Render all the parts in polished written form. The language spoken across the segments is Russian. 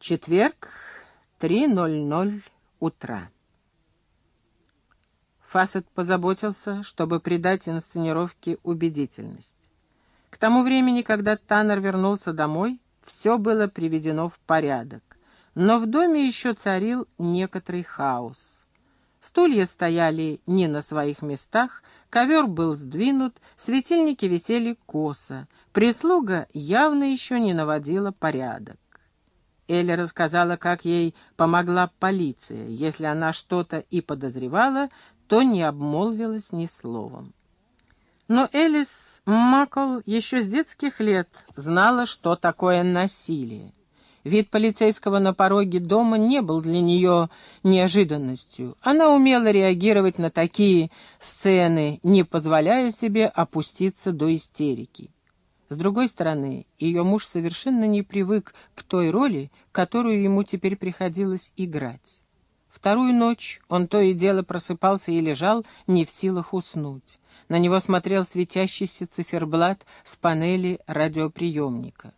Четверг, 3:00 утра. Фассет позаботился, чтобы придать инсценировке убедительность. К тому времени, когда Таннер вернулся домой, все было приведено в порядок, но в доме еще царил некоторый хаос. Стулья стояли не на своих местах, ковер был сдвинут, светильники висели косо, прислуга явно еще не наводила порядок. Элли рассказала, как ей помогла полиция. Если она что-то и подозревала, то не обмолвилась ни словом. Но Элис Маккол еще с детских лет знала, что такое насилие. Вид полицейского на пороге дома не был для нее неожиданностью. Она умела реагировать на такие сцены, не позволяя себе опуститься до истерики. С другой стороны, ее муж совершенно не привык к той роли, которую ему теперь приходилось играть. Вторую ночь он то и дело просыпался и лежал, не в силах уснуть. На него смотрел светящийся циферблат с панели радиоприемника.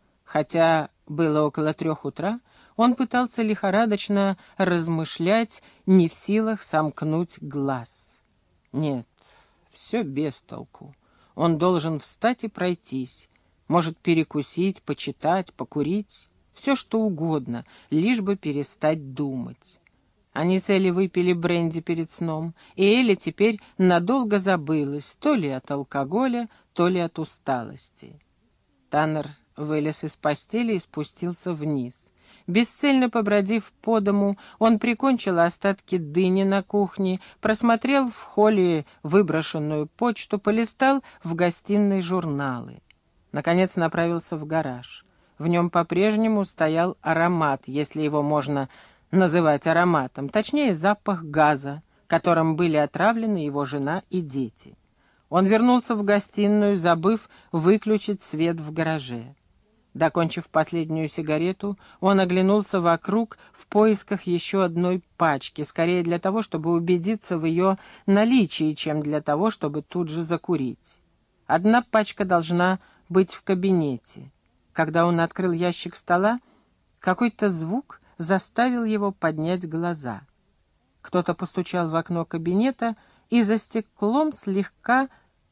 Хотя было около 3 утра, он пытался лихорадочно размышлять, не в силах сомкнуть глаз. Нет, все без толку. Он должен встать и пройтись, может перекусить, почитать, покурить, все что угодно, лишь бы перестать думать. Они с Элли выпили бренди перед сном, и Элли теперь надолго забылась, то ли от алкоголя, то ли от усталости. Таннер вылез из постели и спустился вниз. Бесцельно побродив по дому, он прикончил остатки дыни на кухне, просмотрел в холле выброшенную почту, полистал в гостиной журналы. Наконец направился в гараж. В нем по-прежнему стоял аромат, если его можно называть ароматом, точнее запах газа, которым были отравлены его жена и дети. Он вернулся в гостиную, забыв выключить свет в гараже. Докончив последнюю сигарету, он оглянулся вокруг в поисках еще одной пачки, скорее для того, чтобы убедиться в ее наличии, чем для того, чтобы тут же закурить. Одна пачка должна быть в кабинете. Когда он открыл ящик стола, какой-то звук заставил его поднять глаза. Кто-то постучал в окно кабинета, и за стеклом слегка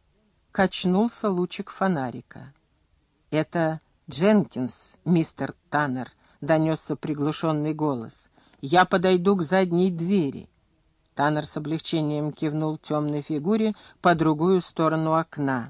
качнулся лучик фонарика. «Это Дженкинс, мистер Таннер», — донесся приглушенный голос. «Я подойду к задней двери». Таннер с облегчением кивнул темной фигуре по другую сторону окна.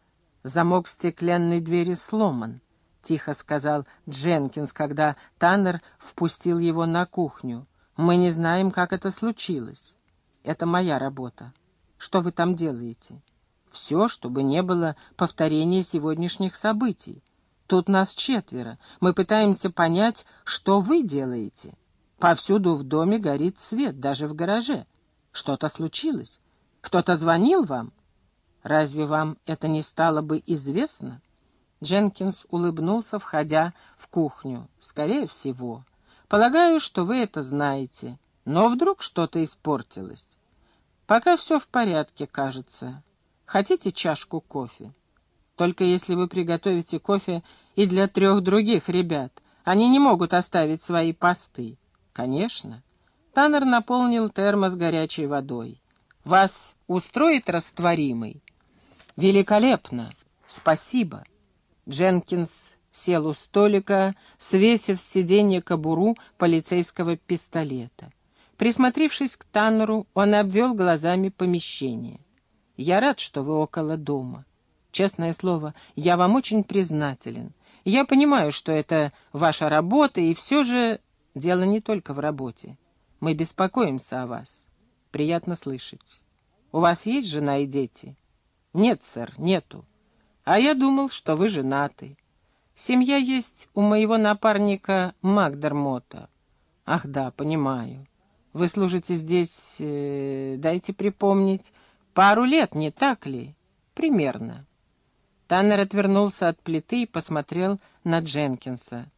«Замок стеклянной двери сломан», — тихо сказал Дженкинс, когда Таннер впустил его на кухню. «Мы не знаем, как это случилось. Это моя работа. Что вы там делаете?» «Все, чтобы не было повторения сегодняшних событий. Тут нас 4. Мы пытаемся понять, что вы делаете. Повсюду в доме горит свет, даже в гараже. Что-то случилось? Кто-то звонил вам? Разве вам это не стало бы известно?» Дженкинс улыбнулся, входя в кухню. «Скорее всего. Полагаю, что вы это знаете. Но вдруг что-то испортилось. Пока все в порядке, кажется. Хотите чашку кофе? Только если вы приготовите кофе и для 3 других ребят. Они не могут оставить свои посты». «Конечно». Таннер наполнил термос горячей водой. «Вас устроит растворимый?» «Великолепно. Спасибо». Дженкинс сел у столика, свесив с сиденья кобуру полицейского пистолета. Присмотревшись к Таннеру, он обвел глазами помещение. «Я рад, что вы около дома. Честное слово, я вам очень признателен. Я понимаю, что это ваша работа, и все же дело не только в работе. Мы беспокоимся о вас. Приятно слышать. У вас есть жена и дети?» «Нет, сэр, нету. А я думал, что вы женаты. Семья есть у моего напарника Макдермота». «Ах да, понимаю. Вы служите здесь, дайте припомнить, пару лет, не так ли?» «Примерно». Таннер отвернулся от плиты и посмотрел на Дженкинса.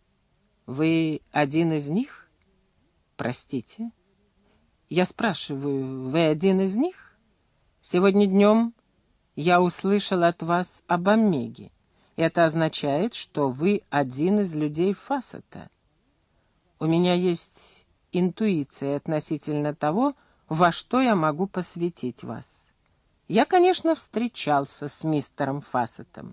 «Вы один из них?» «Простите?» «Я спрашиваю, вы один из них? Сегодня днем я услышал от вас об Омеге. Это означает, что вы один из людей Фассета». У меня есть интуиция относительно того, во что я могу посвятить вас. Я, конечно, встречался с мистером Фассетом.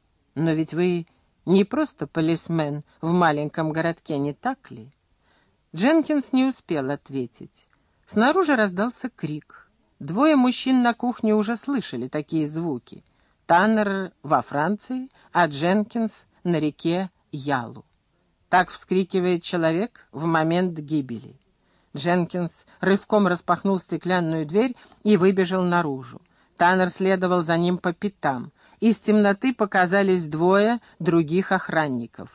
Но ведь вы не просто полисмен в маленьком городке, не так ли? Дженкинс не успел ответить. Снаружи раздался крик. Двое мужчин на кухне уже слышали такие звуки. Таннер во Франции, а Дженкинс на реке Ялу. Так вскрикивает человек в момент гибели. Дженкинс рывком распахнул стеклянную дверь и выбежал наружу. Таннер следовал за ним по пятам. Из темноты показались двое других охранников.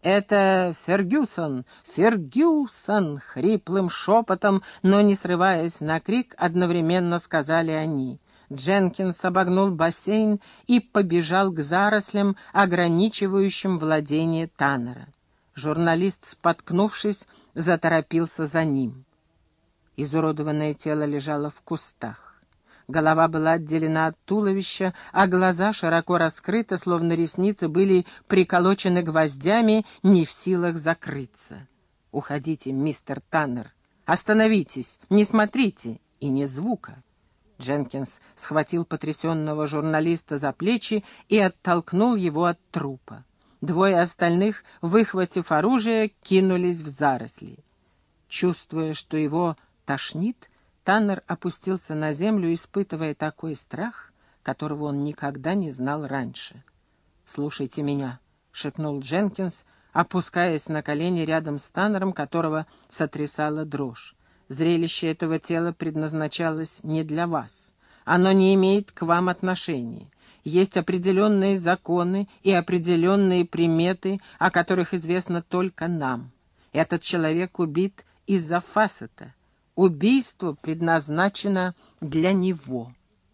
«Это Фергюсон! Фергюсон!» — хриплым шепотом, но не срываясь на крик, одновременно сказали они. Дженкинс обогнул бассейн и побежал к зарослям, ограничивающим владение Таннера. Журналист, споткнувшись, заторопился за ним. Изуродованное тело лежало в кустах. Голова была отделена от туловища, а глаза широко раскрыты, словно ресницы были приколочены гвоздями, не в силах закрыться. «Уходите, мистер Таннер! Остановитесь! Не смотрите!» И ни звука. Дженкинс схватил потрясенного журналиста за плечи и оттолкнул его от трупа. Двое остальных, выхватив оружие, кинулись в заросли. Чувствуя, что его тошнит, Таннер опустился на землю, испытывая такой страх, которого он никогда не знал раньше. «Слушайте меня», — шепнул Дженкинс, опускаясь на колени рядом с Таннером, которого сотрясала дрожь. «Зрелище этого тела предназначалось не для вас. Оно не имеет к вам отношения. Есть определенные законы и определенные приметы, о которых известно только нам. Этот человек убит из-за Фассета. Убийство предназначено для него».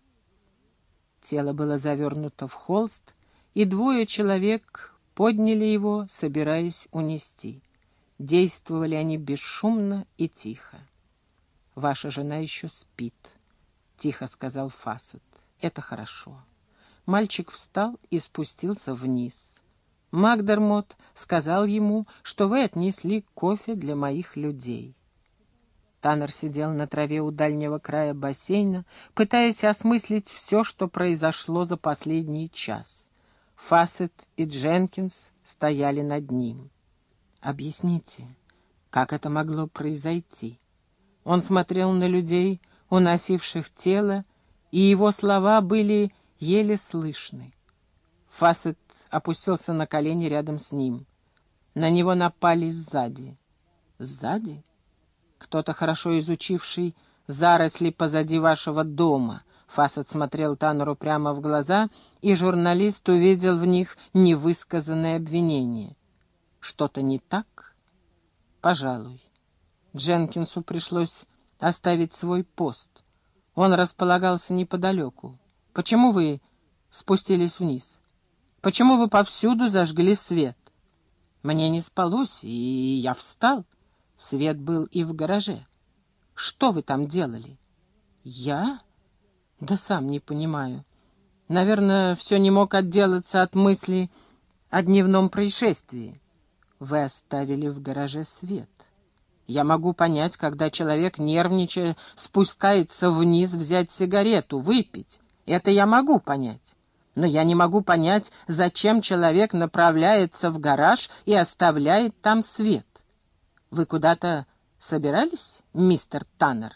Тело было завернуто в холст, и двое человек подняли его, собираясь унести. Действовали они бесшумно и тихо. «Ваша жена еще спит», — тихо сказал Фассет. «Это хорошо». Мальчик встал и спустился вниз. Макдермот сказал ему, что вы отнесли кофе для моих людей. Таннер сидел на траве у дальнего края бассейна, пытаясь осмыслить все, что произошло за последний час. Фассет и Дженкинс стояли над ним. «Объясните, как это могло произойти?» Он смотрел на людей, уносивших тело, и его слова были еле слышны. Фассет опустился на колени рядом с ним. На него напали сзади. «Сзади? Кто-то, хорошо изучивший заросли позади вашего дома». Фассет смотрел Таннеру прямо в глаза, и журналист увидел в них невысказанное обвинение. «Что-то не так?» «Пожалуй». Дженкинсу пришлось оставить свой пост. Он располагался неподалеку. «Почему вы спустились вниз? Почему вы повсюду зажгли свет?» «Мне не спалось, и я встал. Свет был и в гараже. Что вы там делали?» «Я? Да сам не понимаю. Наверное, все не мог отделаться от мысли о дневном происшествии. Вы оставили в гараже свет. Я могу понять, когда человек, нервничая, спускается вниз взять сигарету, выпить. Это я могу понять. Но я не могу понять, зачем человек направляется в гараж и оставляет там свет. Вы куда-то собирались, мистер Таннер?»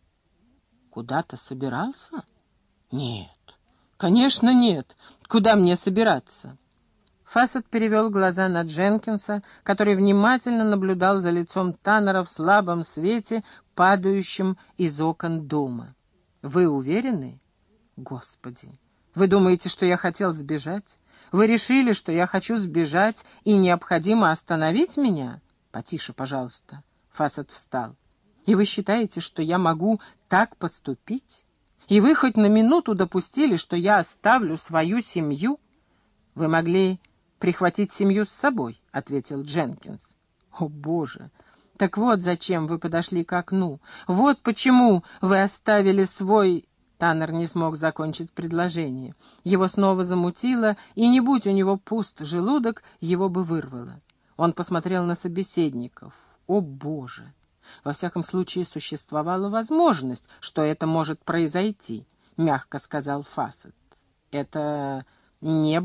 «Куда-то собирался? Нет, конечно, нет. Куда мне собираться?» Фассет перевел глаза на Дженкинса, который внимательно наблюдал за лицом Таннера в слабом свете, падающем из окон дома. «Вы уверены? Господи, вы думаете, что я хотел сбежать? Вы решили, что я хочу сбежать и необходимо остановить меня? Потише, пожалуйста». Фассет встал. «И вы считаете, что я могу так поступить? И вы хоть на минуту допустили, что я оставлю свою семью?» «Вы могли прихватить семью с собой», — ответил Дженкинс. «О, Боже! Так вот зачем вы подошли к окну. Вот почему вы оставили свой...» Таннер не смог закончить предложение. Его снова замутило, и не будь у него пуст желудок, его бы вырвало. Он посмотрел на собеседников. «О, Боже!» Во всяком случае, существовала возможность, что это может произойти, — мягко сказал Фассет. Это не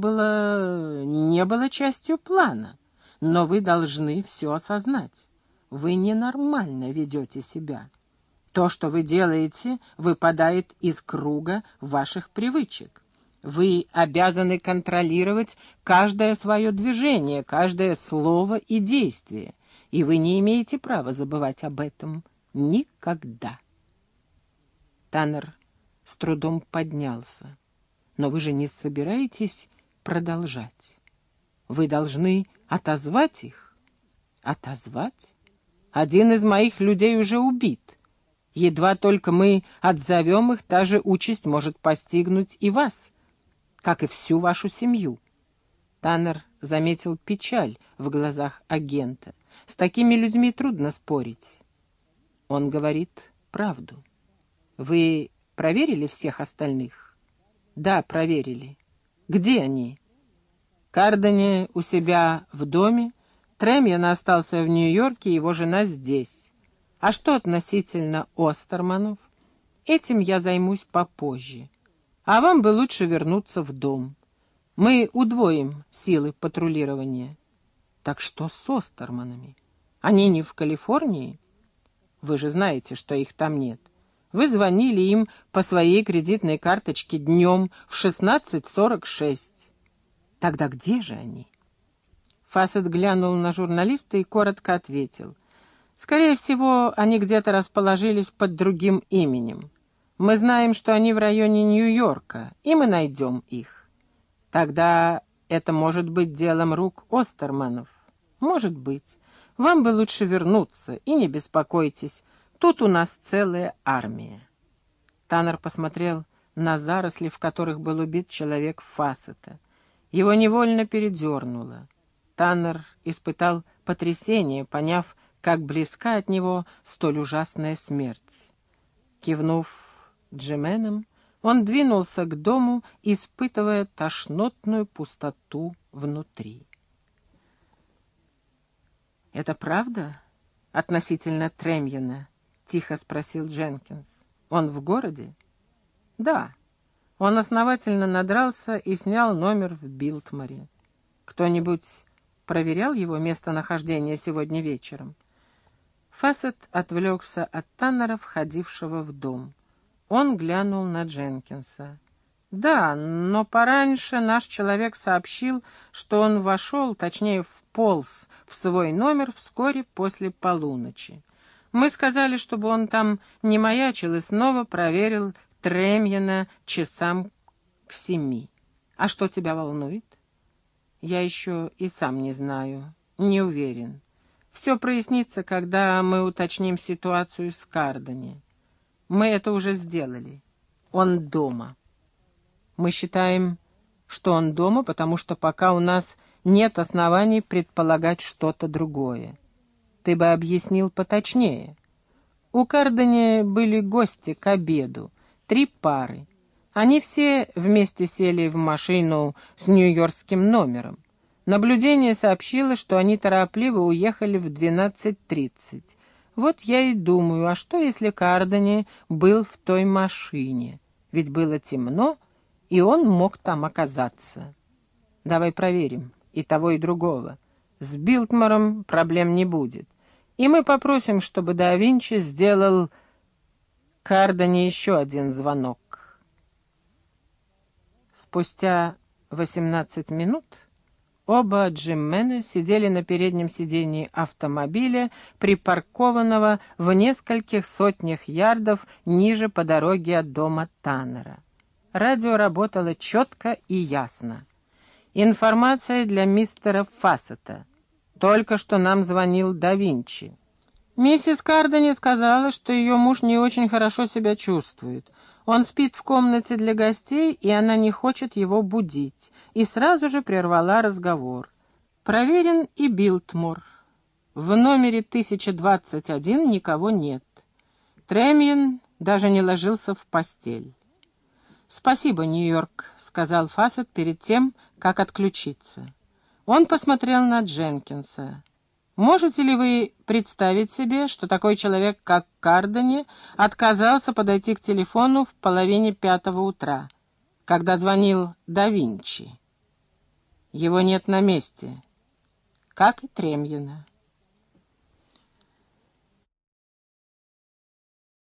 было частью плана, но вы должны все осознать. Вы ненормально ведете себя. То, что вы делаете, выпадает из круга ваших привычек. Вы обязаны контролировать каждое свое движение, каждое слово и действие, и вы не имеете права забывать об этом никогда. Таннер с трудом поднялся. Но вы же не собираетесь продолжать. Вы должны отозвать их. Отозвать? Один из моих людей уже убит. Едва только мы отзовем их, та же участь может постигнуть и вас, как и всю вашу семью. Таннер заметил печаль в глазах агента. С такими людьми трудно спорить. Он говорит правду. Вы проверили всех остальных? Да, проверили. Где они? Кардани у себя в доме, Тремьен остался в Нью-Йорке, его жена здесь. А что относительно Остерманов? Этим я займусь попозже. А вам бы лучше вернуться в дом. Мы удвоим силы патрулирования. Так что с Остерманами? Они не в Калифорнии? Вы же знаете, что их там нет. Вы звонили им по своей кредитной карточке днем в 16:46. Тогда где же они? Фассет глянул на журналиста и коротко ответил. Скорее всего, они где-то расположились под другим именем. Мы знаем, что они в районе Нью-Йорка, и мы найдем их. Тогда это может быть делом рук Остерманов. Может быть. Вам бы лучше вернуться, и не беспокойтесь. Тут у нас целая армия. Таннер посмотрел на заросли, в которых был убит человек Фассета. Его невольно передернуло. Таннер испытал потрясение, поняв, как близка от него столь ужасная смерть. Кивнув Джименом, он двинулся к дому, испытывая тошнотную пустоту внутри. «Это правда относительно Тремьена?» — тихо спросил Дженкинс. «Он в городе?» «Да. Он основательно надрался и снял номер в Билтморе. Кто-нибудь проверял его местонахождение сегодня вечером?» Фассет отвлекся от Таннера, входившего в дом. Он глянул на Дженкинса. «Да, но пораньше наш человек сообщил, что он вошел, точнее, вполз в свой номер вскоре после полуночи. Мы сказали, чтобы он там не маячил, и снова проверил Тремьена часам к 7. А что тебя волнует?» «Я еще и сам не знаю, не уверен. Все прояснится, когда мы уточним ситуацию с Кардани. Мы это уже сделали. Он дома. Мы считаем, что он дома, потому что пока у нас нет оснований предполагать что-то другое. Ты бы объяснил поточнее. У Кардани были гости к обеду, 3 пары. Они все вместе сели в машину с нью-йоркским номером. Наблюдение сообщило, что они торопливо уехали в 12:30. Вот я и думаю, а что, если Кардани был в той машине? Ведь было темно, и он мог там оказаться. Давай проверим и того, и другого. С Билтмором проблем не будет. И мы попросим, чтобы да Винчи сделал Кардани еще один звонок. Спустя 18 минут оба Джиммена сидели на переднем сидении автомобиля, припаркованного в нескольких сотнях ярдов ниже по дороге от дома Таннера. Радио работало четко и ясно. «Информация для мистера Фассета. Только что нам звонил да Винчи. Миссис Кардани сказала, что ее муж не очень хорошо себя чувствует. Он спит в комнате для гостей, и она не хочет его будить, и сразу же прервала разговор. Проверен и Билтмор. В номере 1021 никого нет. Тремьен даже не ложился в постель. «Спасибо, Нью-Йорк», — сказал Фассет перед тем, как отключиться. Он посмотрел на Дженкинса. Можете ли вы представить себе, что такой человек, как Кардани, отказался подойти к телефону в 4:30 утра, когда звонил да Винчи? Его нет на месте, как и Тремьина.